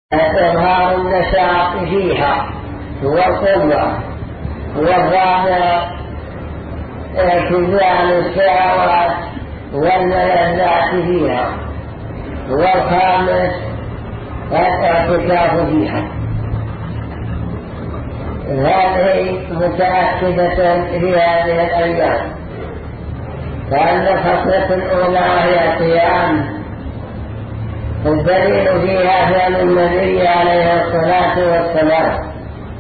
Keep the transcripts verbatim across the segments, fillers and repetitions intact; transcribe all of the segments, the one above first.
إظهار النشاط فيها والقوة، والرابع اتزان الشهوات والملذات فيها، والخامس الاعتكاف فيها. هذه متأكدة في هذه الأيام، فأن الخصلة الأولى هي القيام، الدليل فيها فعل النبي عليه الصلاة والسلام.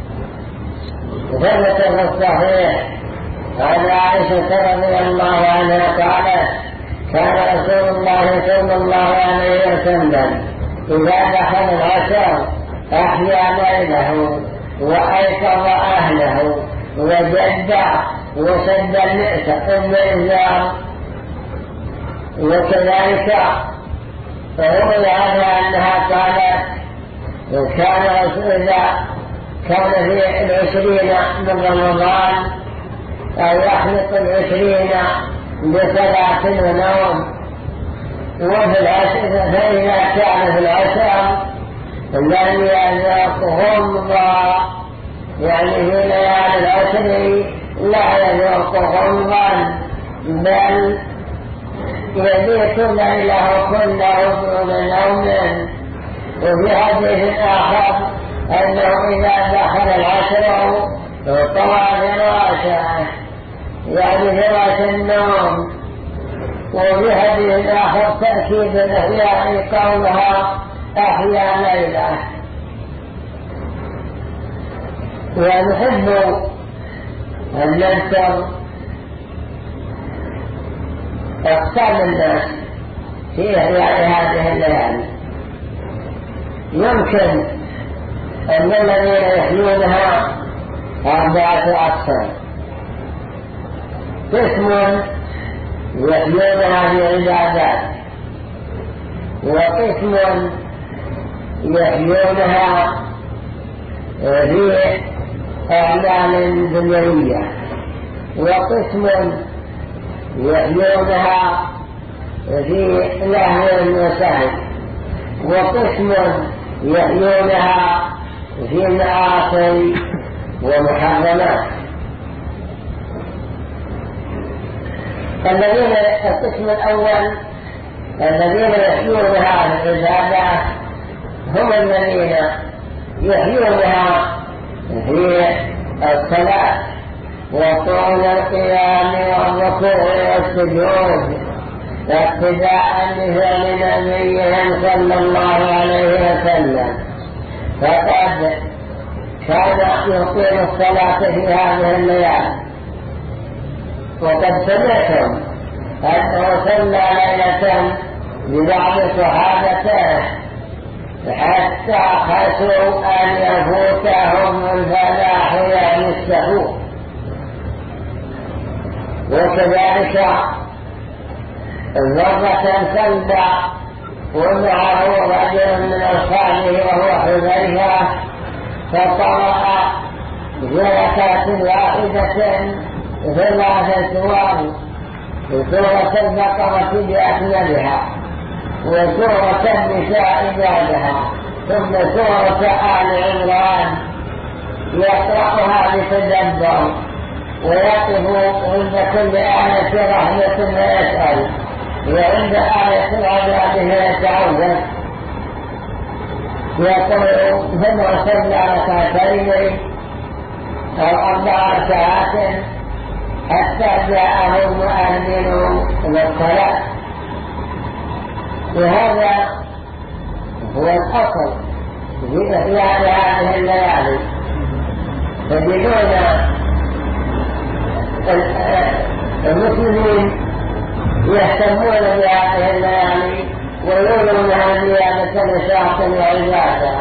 ثبت في الصحيح عن عائشة رضي الله عنها قالت: كان رسول الله صلى الله عليه وسلم إذا دخل العشر أحيا ليله وأيقظ أهله وجد وسد المئزار. وكذلك روي عنها أنها قالت: كان رسول الله كان في العشرين من رمضان أو يخلق العشرين بصلاة ونوم، وفي العشر فإذا كان في العشر لم يذوق غمضا، يعني في ليالي العشر لا يذوق غمضا، بل يبيت ليله كله دون نوم. وفي حديث آخر أنه إذا دخل العشر طوى فراشه، يعني فراش النوم. وفي حديث آخر تأكيد الإحياء قولها أحيا ليله. ونحب أن نذكر أقسام الناس في إحياء هذه الليالي. يمكن أن الذين يحيونها أربعة أقسام: قسم يحيونها في عبادات، وقسم يحيونها في أعمال دنيوية، وقسم يحيونها في لهو وسهو، وقسم يحيونها في معاصي ومحرمات. الذين القسم الأول الذين يحيونها في العبادات هم الذين يحيونها في الصلاة وطول القيام والركوع والسجود، اقتداء بفعل نبيهم صلى الله عليه وسلم، فقد كان يقيم الصلاة في هذه الليالي. وقد سمعتم أنه صلى ليلة ببعض صحابته حتى خشوا أن يفوتهم الفلاح يعني السحور. وكذلك مرة صلى ومعه رجل من أصحابه وهو حذيفة، فقرأ بركعة واحدة ثلاث سور: سورة البقرة بأكملها، وسورة النساء بعدها، ثم سورة آل عمران. يقرأها بتدبر ويقف عند كل آية رحمة ويسأل، وعند آية العذاب يتعوذ. يقول: ثم صلى ركعتين أو أربع ركعات حتى جاءه المؤذن للصلاة. وهذا هو الأصل في إحياء هذه الليالي. تجدون المسلمين يهتمون بهذه الليالي ويولونها زيادة نشاط وعبادة،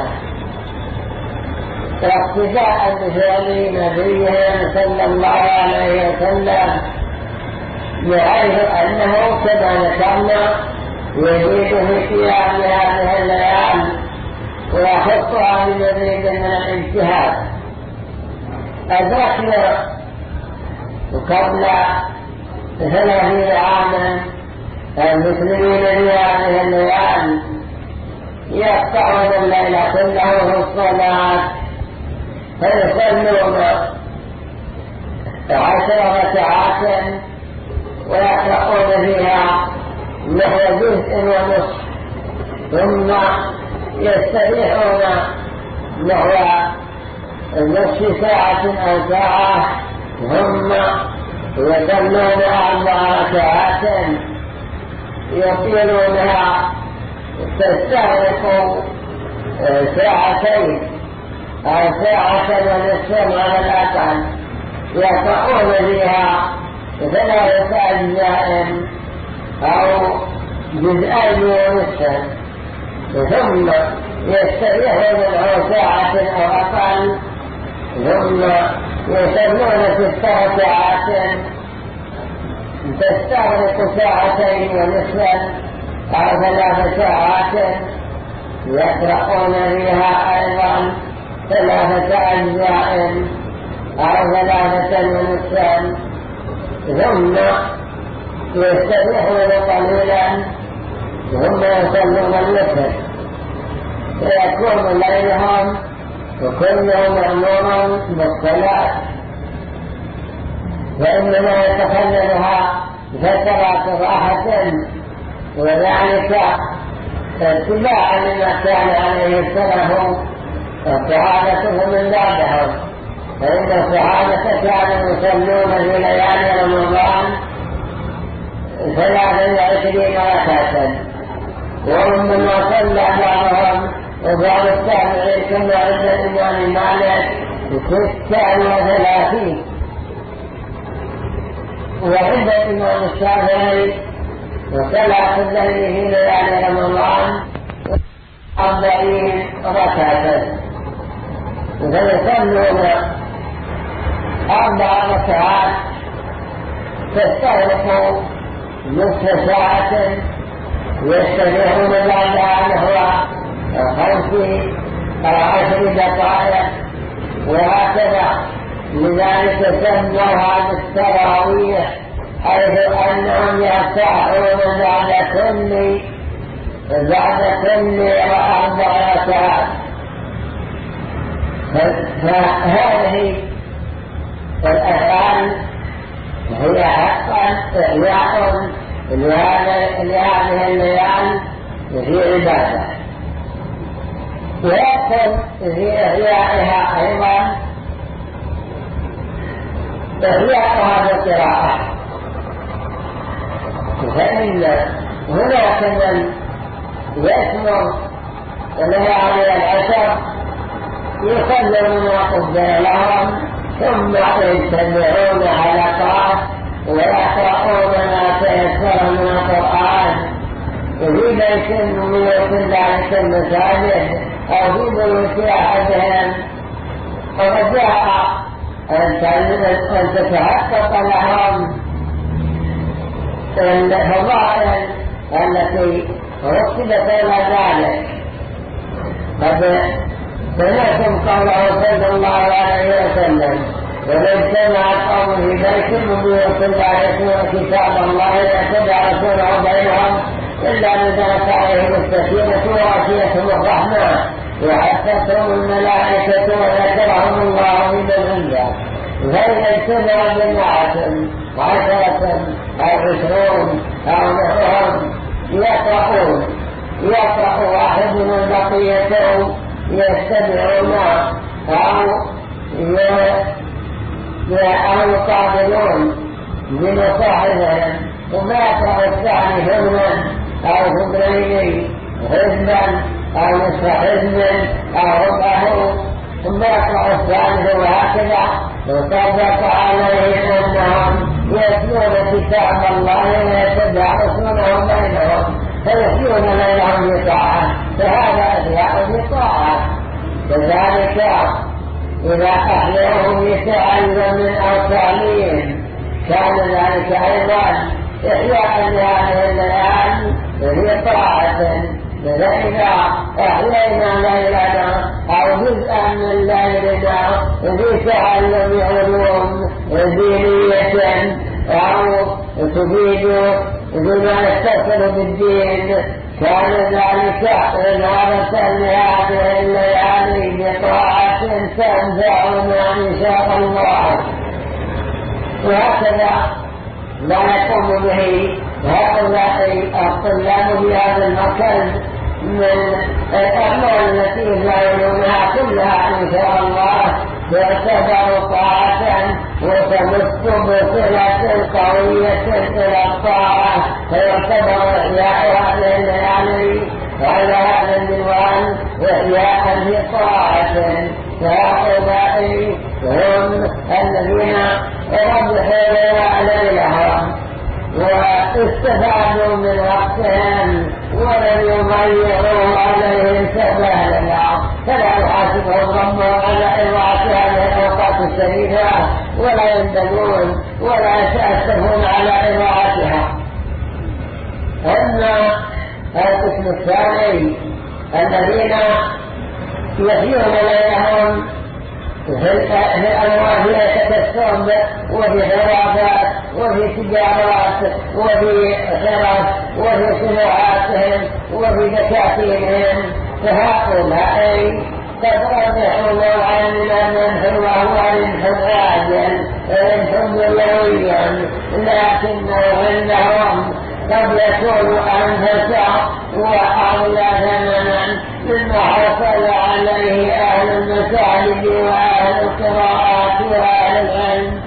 واقتداء بفعل نبيهم صلى الله عليه وسلم، بحيث أنه كما ذكرنا يزيد في قيام هذه الليالي ويحطها بمزيد من الاجتهاد. أدركنا قبل ثلاثين عاما المسلمين في هذه الليالي يقطعون الليل كله في الصلاة فيصلون عشر ركعات ويقرؤون فيها نحو جزء ونصف ثم يستريحون نحو نصف ساعة أو ساعة ثم يصلون أربع ركعات يطيلونها تستغرق ساعتين أو ساعة ونصف على الأقل يقرؤون فيها ثلاثة أجزاء أو جزءين ونصفا ثم يستريحون منه ساعة أو أقل ثم يصلون ست ركعات تستغرق ساعتين ونصفا أو ثلاث ساعات يقرؤون فيها أيضا ثلاثة أجزاء أو ثلاثة ونصفا ثم يستريحون قليلا ثم يصلون الوتر فيكون ليلهم وكلهم مأمور بالصلاة فإنما يتخللها فترة راحة وذلك اتباعا لما كان عليه السلف وصحابته من بعدهم فإن الصحابة كانوا يصلون في ليالي رمضان ثلاثا وعشرين ركعة ومما صلى بعضهم وبعض التابعين كما عند الإمام مالك ستة وثلاثين وعند الإمام الشافعي وصلاة الليل في ليالي رمضان أربعين ركعة فيصلون أربع ركعات تستغرق نصف ساعة يستريحون بعدها نحو خمس أو عشر دقائق وهكذا لذلك سموها بالتراويح حيث أنهم يرتاحون بعد كل بعد كل أربع ركعات فهذه الأفعال هي حقا إحياء لهذه الليال في عبادة ويدخل في إحيائها أيضا إحياءها بالقراءة فإن هناك من يسمع ليالي العشر يصلون ما قدر لهم ثم يجتمعون حلقات ويقرؤون ما تيسر من القرآن في بيت من بيوت ذلك المساجد أو في بيوت أحدهم وقد جاء أن تتحقق لهم الفضائل التي رتبت إلى ذلك قد سمعتم قوله صلى الله عليه وسلم ولو اجتمع القوم في بيت من بيوت الله يتلون كتاب الله يتدارسونه بينهم إلا نزلت عليهم السكينة وغشيتهم الرحمة وحفتهم الملائكة وذكرهم الله بمن عنده فإذا اجتمع جماعة عشرة أو عشرون أو نحوهم يقرؤون يقرأ واحد من بقيتهم يستمعون أو أو يقابلون بمصاحبهم ثم يقرأ الثاني حزما أو حزبين حزبا أو نصف حزب أو ربعه ثم يقرأ الثالث وهكذا وصدق عليهم أنهم يتلون كتاب الله ويتدارسونه بينهم فيحيون ليلهم بطاعة فهذا إحياء بطاعة كذلك إذا أحياهم بتعلم أو تعليم كان ذلك أيضا إحياء لهذه الليالي بطاعة فإذا أحيينا ليلنا أو جزءا من ليلنا بتعلم علوم دينية أو تفيد بما يتصل بالدين كان ذلك إضافة لهذه الليالي بطاعة تنفعنا إن شاء الله. وهكذا لا يقوم به هؤلاء الطلاب في هذا المركز من الأعمال التي يفعلونها كلها إن شاء الله تعتبر طاعة وتمس بصلة قوية إلى الطاعة، فيعتبر إحياء هذه الليالي على هذا المنوال إحياء في طاعة. فهؤلاء هم الذين ربحوا ليلهم واستفادوا من وقتهم ولم يضيعوا عليهم سبالا، فلا يحاسبهم ربهم على إضاعة هذه الأوقات الشريفة ولا يندمون ولا يتأسفون على إضاعتها. أما القسم الثاني الذين يحيون ليلهم في الأموال في تكسب وفي غرابات وفي تجارات وفي خرف وفي صناعاتهم وفي دكاتيرهم، فهؤلاء قد ربحوا نوعا من المنح وهو ربح عاجل ربح دنيويا، لكنه عندهم قد يكون أنفس وأغلى ثمنا مما حصل عليه أهل المساجد وأهل القراءات وأهل العلم،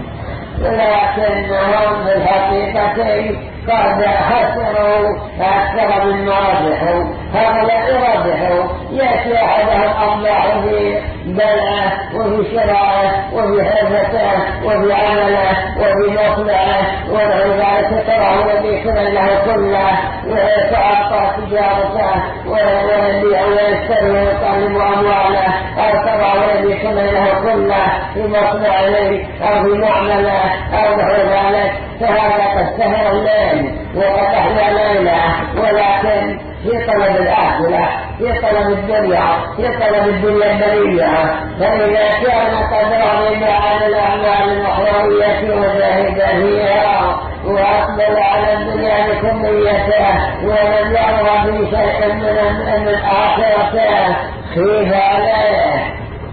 لكنهم في الحقيقة قد خسروا أكثر مما ربحوا. هؤلاء ربحوا، يأتي أحدهم الله في بلعه وفي شرائه وفي حرفته وفي عمله وفي مصنعه ونحو ذلك، تراه يبيع له كله ويتعطى تجارته ويبيع ويشتري ويطالب أمواله، أو تراه يبيع له كله في مصنعه أو في معمله أو نحو ذلك، فهذا قد سهر الليل وقد أحيا ليله، ولكن في طلب الآخرة، في طلب الدنيا، في طلب الدنيا البرية. فإذا كان قد رغب عن الأعمال الأخروية وزهد فيها وأقبل على الدنيا بكليته ولم يرغب في شيء من الآخرة، خيف عليه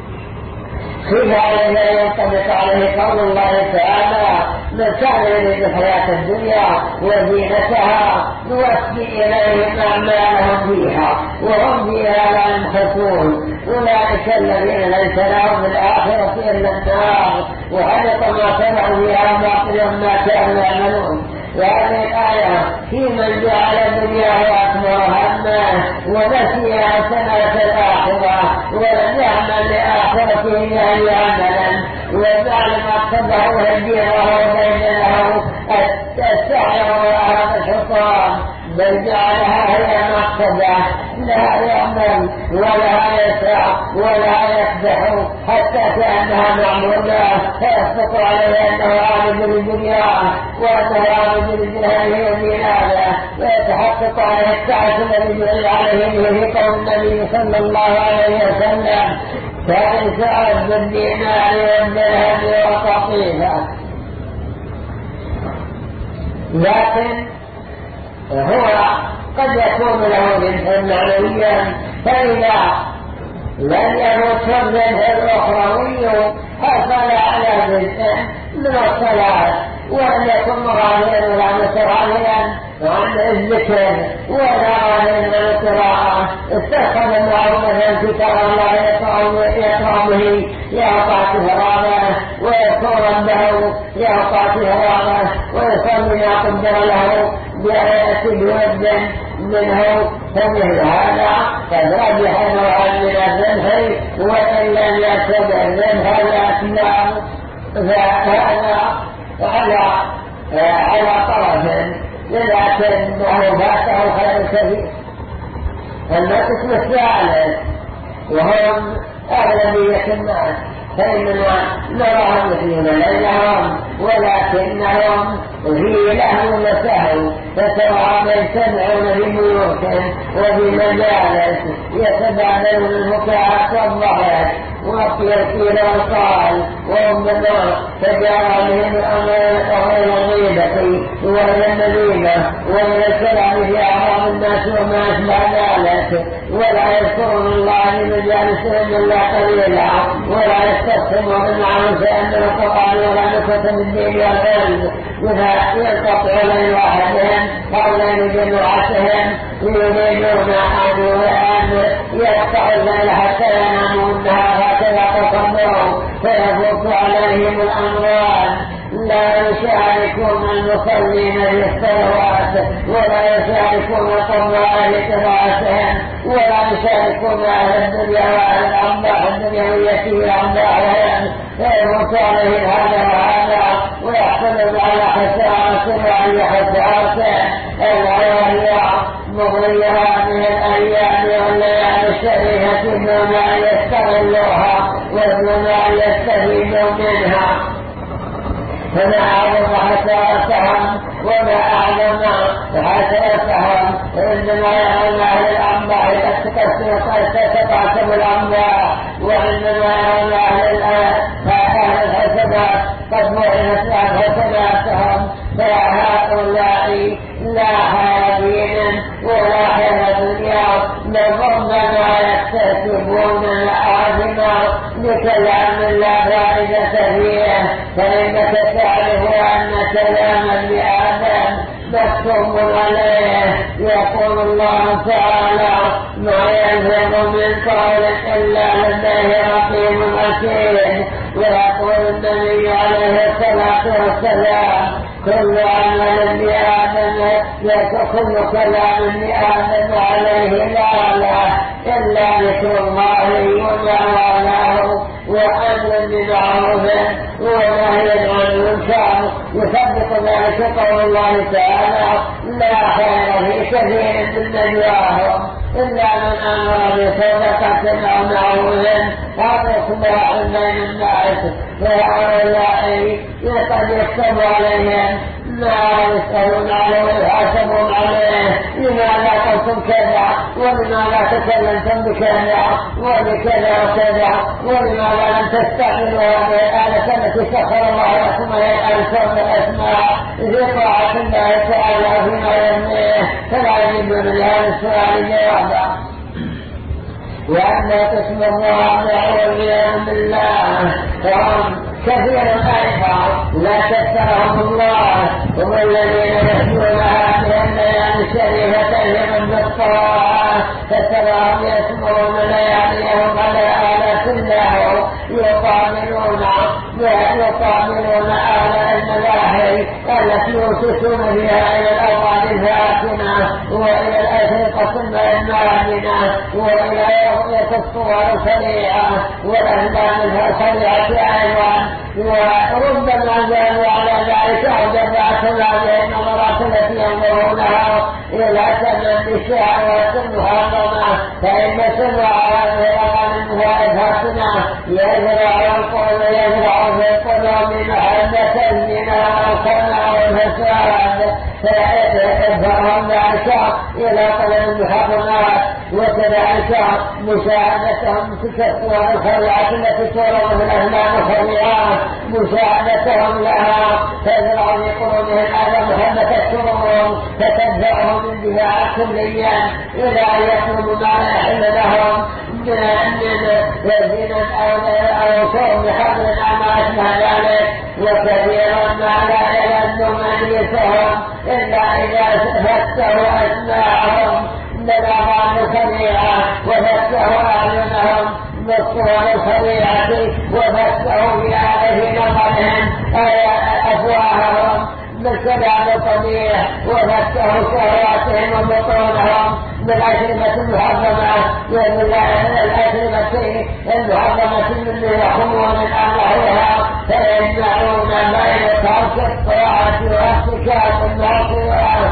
خيف عليه ينطبق عليه قول الله تعالى: من كان يريد الحياة الدنيا وزينتها نوفي إليهم أعمالهم فيها وهم فيها لا ينقصون، أولئك الذين ليس لهم في الآخرة إلا النار وحبط ما صنعوا فيها باطلا ما كانوا يعملون. وهذه الآية في من جعل الدنيا أكبر همه ونسي حسنات الآخرة ولم يعمل لآخرته أن يعملا، وجعل مقصده هديره وبينه السعي وهذا الحصان، بل جعلها هي مقصده، لا يعمل ولا يسعى ولا يفتح حتى كأنها معمولة، فيسبق عليه أنه عابد للدنيا وأنه عابد للجهل والديانة، ويتحقق عليه التعس الذي جعل عليه في قول النبي صلى الله عليه وسلم: كان سعد بالدينار والدرهم وقطيفة. لكن هو قد يكون له ربح معنويا، فإذا لم يمت الربح الأخروي حصل على جزء من الصلاة، وأن يكون راضيا ولا متراضيا عن الذكر ولا راضيا من القراءة، استخدم معه مثلا كتاب الله يقرأ به يعطى فراغه ويذكر ربه يعطى فراغه ويصلي ما قدر له بآية بود منه، فمثل هذا قد رجح نوعا من الذبح وإن لم يكن الذبح الأسلام، فهذا على على طرف لكنه فاته خير كثير. القسم الثالث وهم أغلبية الناس، فإننا نراهم يحيون ليلهم ولكنهم في لهو وسهو، فتراهم يجتمعون في بيوتهم وفي مجالس يتبادلون البكاء والضحك والتيسير والقال وهم بالنار، فجاء بهم الأمر وهي الغيبة وهي النميمة وهي الكلام في أعراض الناس الناس وما أشبه ذلك، ولا يذكرون الله لمجالسهم إلا قليلا، ولا يستخدمون بالمعروف عند القرآن ولا بكتب الدين والعلم، إذا ينقطع لين واحدهم قولين جماعتهم يريدون أن يقطعوا الليل حتى يناموا النهار هكذا تصبروا فيفوت عليهم الأمراض. لا يشاركون المصلين في الصلوات، ولا يشاركون القراء لقراءتهم، ولا يشاركون أهل الدنيا وأهل الأملاح الدنيوية وأملاحهم، فيموت عليه هذا وهذا ويحصل على حسارة وعلى حسارته. الغاية مغري هذه الأيام والليالي الشريفة بما يستغلوها وبما يستفيدوا منها، فما أعظم حسرتهم وما أعظم حسرتهم. إنما يرون أهل الأنباء التي تتقاسم الأنباء، وإنما يرون أهل الحسنات قد بعثت عن حسناتهم، فهؤلاء لا خير دين ولا خير دنيا، لربما يكتسبون الآثم بكلام لا فائدة فيه. فإنك تعرف أن كلام ابن آدم مكتوب عليه. يقول الله تعالى: ما يلفظ من قول إلا لديه رقيب عتيد. ويقول النبي عليه الصلاة والسلام: كل عمل ابن آدم كل كلام ابن آدم عليه لعنة إلا ذكر الله وما والاه وأمر بمعروف ونهي عن المنكر. يصدق ذلك قول الله تعالى: لا خير في كثير من نجواهم إلا من أمر بصدقة أو معروف أو إصلاح بين الناس. فهؤلاء قد يكتب عليهم ما يسألون عليه ويحاسبون عليه: لماذا قلتم كذا، ولماذا تكلمتم بكذا وبكذا وكذا، ولماذا لم تستعملوا هذه الآلة التي سخر الله لكم الألسن الأسماء في طاعة الله تعالى فيما يرميه. فلا يجبون لهذا السؤال جوابا. وأما قسم الرابع والعياذ بالله فهم كثير أيضا لا تذكرهم الله، هم الذين يحجون هذه الليالي الشريفة من الطاعة، فتراهم يسمعون لياليهم على آلات الله يقابلون يقابلون آلاء الملاهي التي يوصلون بها إلى الأوقات الفاتنة وإلى الأشرقة المآمنة وإلى رؤية الصور السريعة والأهلام السريعة أيضا. وربما زالوا على ذلك أو جرعت هذه النظرات التي ينظرونها إلى تمام الشهوات المحرمة، فإن سمع هذه الأغاني الفاتنة يزرع القلب يزرع في القلوب محبة الزنا والخنا والفساد، فيدفعهم ذلك إلى قلب المحرمات. وكذلك مشاهدتهم تلك الصور الخليعة التي تورد من الأهلام الخليعات، مشاهدتهم لها تزرع في قلوبهم هذا محبة السرور، فتدفعهم اندفاعا كليا إلى أن يطلبوا ما لا يحل لهم من زنا أو شرب بحبل أو ما أشبه ذلك. وكثيرا ما لا يلد مجلسهم إلا إذا فتحوا أسماعهم بالأغاني الخليعة وفتحوا أعينهم بالصور الخليعة وفتحوا في هذه نظرهم أفواههم بالكلام القبيح وفتحوا شهواتهم وبطونهم بالأشربة المحرمة والأشربة المحرمة من الخمور من أمرها، فيجمعون بين ترك الطاعة وارتكاب المعصية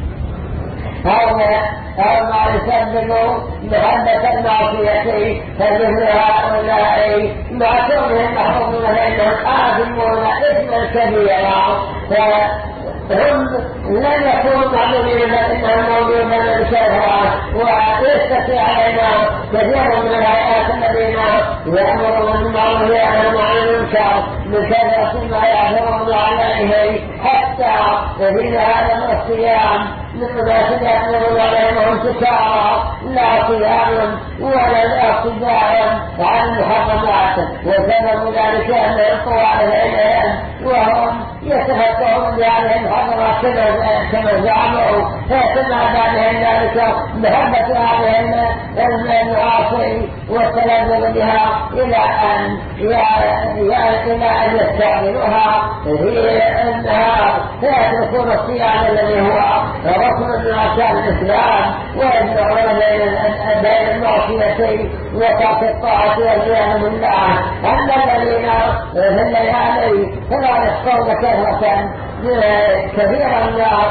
أو ما يسبب محبة المعصية. فمثل هؤلاء مع كونهم محرومون فإنهم آثمون إثما كبيرا، فهم لن يكونوا معلومين فإنهم موجودون بالشرع. ويستطيع علينا كثير من الآيات الذين يأمرون بالمعروف وينهون عن المنكر بكثرة ما يعثرون عليه، حتى في هذا الصيام من ناس يقولون عليهم سكارى لا صيام ولا اقتداء عن المحرمات، وسبب ذلك ان القوى اليهم وهم يتفكرون بهذه المحرمات كما زعموا، فيتمادى بهم ذلك محبه هذه المعاصي والتلذذ بها الى ان الى ان يستعملوها في النهار، فيتركون الصيام الذي هو ركن من اركان الاسلام، ويجمعون بين المعصيه وترك الطاعه والعياذ بالله. اما الذين في الليالي فلا يخطون كثره كثيرا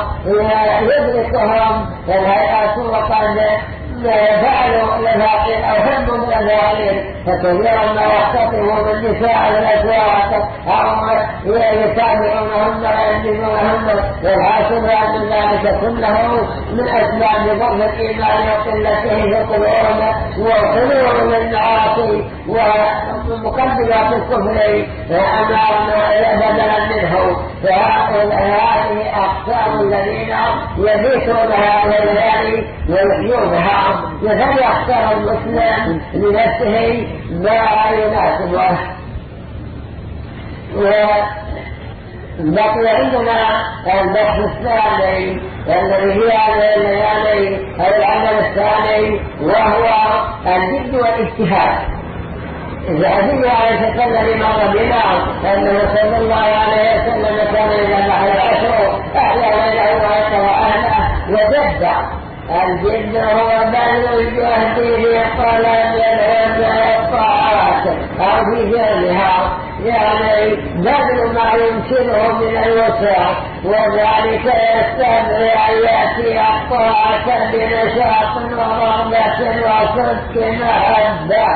يدركهم الهيئات وقد فعلوا الفاقر أو هم من الفاقر، فكثيرا ما يختصموا بالنساء الأسواق أو يتابعونهن وينجزونهن، والحاصل أن ذلك كله من أسباب ضعف الإيمان وقلته في قلوبهم والخلوع من المعاصي ومقدمات الكفر أمامنا بدلا منه. فهذه أقسام الذين يبيتون هذه الليالي ويحيونها، فليختار المسلم لنفسه ما يناسبه. وبقي عندنا البحث الثاني الذي هي هذه الليالي العمل الثاني، وهو الجد والاجتهاد. النبي عليه الصلاة والسلام مر بنا أنه صلى الله عليه وسلم كان إذا نحن العشر أحيا ليله ويقرأ أهله وجد. الجد هو بذل الجهد في طلب العلم والطاعات أو في جهلها، يعني بذل ما يمكنه من الوسع، وذلك يستدعي أن يأتي الطاعة بنشاط ورغبة وصدق محبة،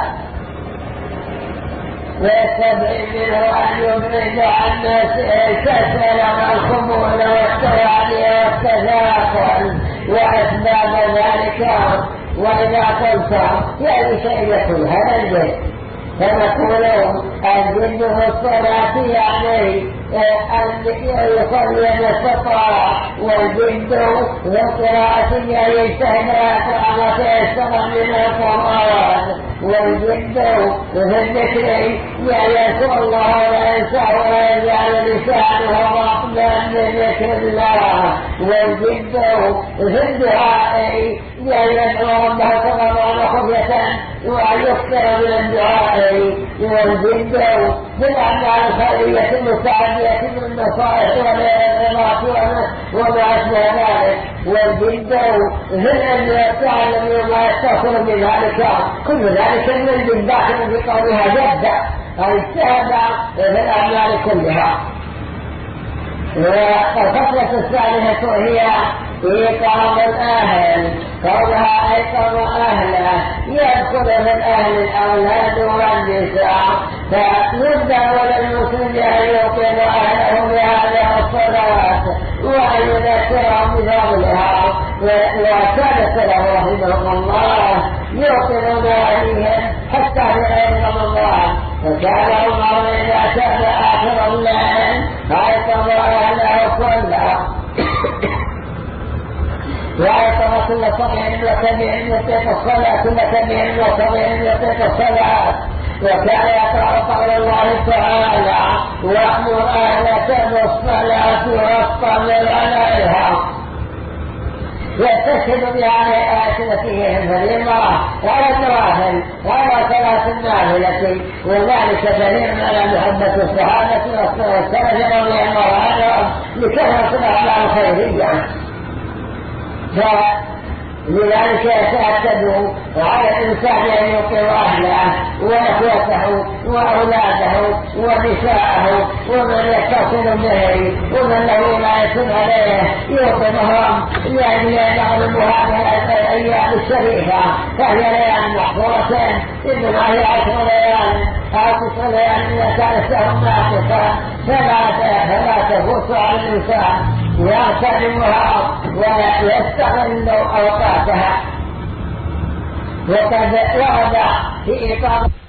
ويستدعي منه أن يبعد عن نفسه الكسل والخمول والتوالي والتثاقل وأسباب ذلك. وإذا قلت يعني شيء يقول هذا الجد، فنقول الجد في الصلاة يعني أن يصلي ما استطاع، والجد في القراءة يعني يجتهد على تيسر من القرآن، والجد في الذكر يعني يذكر الله ولا ينساه ولا يجعل لسانه رطبا بذكر الله، والجد في الدعاء يعني يدعو ربه تضرعا خفية وأن يكثر من الدعاء، والجد في الأعمال الخيرية المستعدية من النصائح والإغراءات وما أشبه ذلك، والجد في العلم والتعلم وما يتصل بذلك، كل ذلك من الجد داخل في قولها جد أو اجتهد في الأعمال كلها. والفصلة الثالثة هي إيقاظ الأهل، قولها أيقظ أهله يدخل من أهل الأولاد والنساء، فيبدأ للمسلم أن يوقظ أهله بهذه الصلاة وأن يذكرهم بفضلها. وكان السلف رحمهم الله يوقظون أهلهم حتى في غير رمضان، فكان عمر إذا كان آخر الليل أيقظ أهله صلى، وأيقظ كل صغير وكبير يطيق الصلاة، كل كبير وصغير يطيق الصلاة. وكان يقرأ قول الله تعالى وأمر أهلك بالصلاة واصطبر عليها، يستشهد بهذه الآية التي هي الفريضة ولا النوافل ولا صلاة النافلة، وذلك دليل على محبة الصحابة والسلف رضي الله عنهم لكثرة الأعمال الخيرية. فلذلك يتأكد على الإنسان أن يوقظ أهله وإخوته وأولاده ونساءه ومن يتصل به ومن له لا يكون عليه يوقظهم، لأن يعلم هذه الأيام الشريفة، فهي ليال محفورة، إنما هي عشر ليال أو تسع ليال إذا كان الشهر ناقصا، فلا تفوت على الإنسان يغتنمها ويستغل أوقاتها. وقد ورد في إقامة